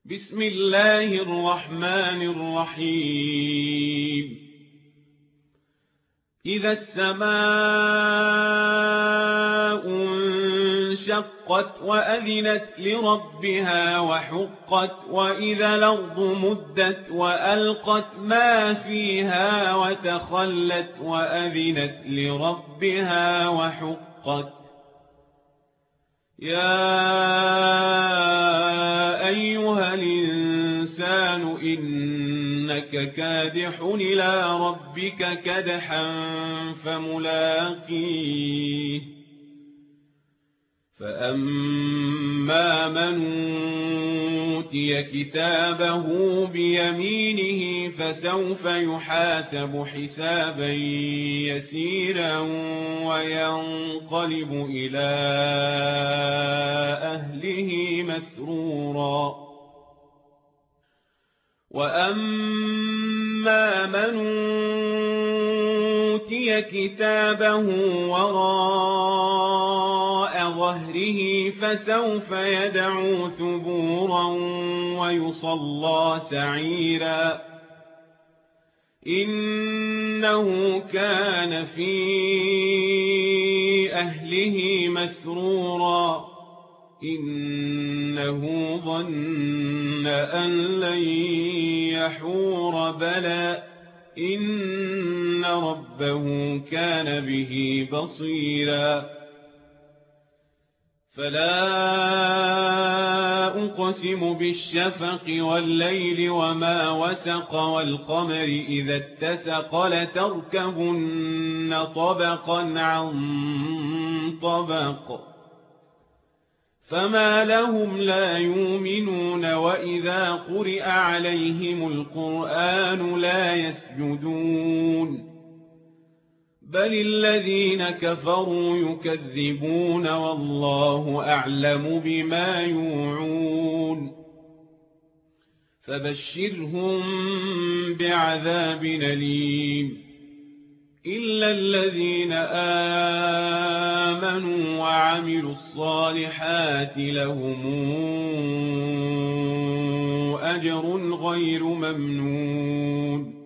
بسم الله الرحمن الرحيم إذا السماء انشقت وأذنت لربها وحقت وإذا الأرض مدت وألقت ما فيها وتخلت وأذنت لربها وحقت يا أيها الإنسان إنك كادح إلى ربك كدحا فملاقيه فأما من أوتي كتابه بيمينه فسوف يحاسب حسابا يسيرا وينقلب إلى أهله مسرورا وأما من أوتي كتابه وراء ظهره فسوف يدعو ثبورا ويصلى سعيرا إنه كان في أهله مسرورا إنه ظن أن لن يحور بلى إن ربه كان به بصيرا فلا أقسم بالشفق والليل وما وسق والقمر إذا اتسق لتركبن طبقا عن طبق فما لهم لا يؤمنون وإذا قرئ عليهم القرآن لا يسجدون بل الذين كفروا يكذبون والله أعلم بما يوعون فبشرهم بعذاب أليم إلا الذين آمنوا وعملوا الصالحات لهم أجر غير ممنون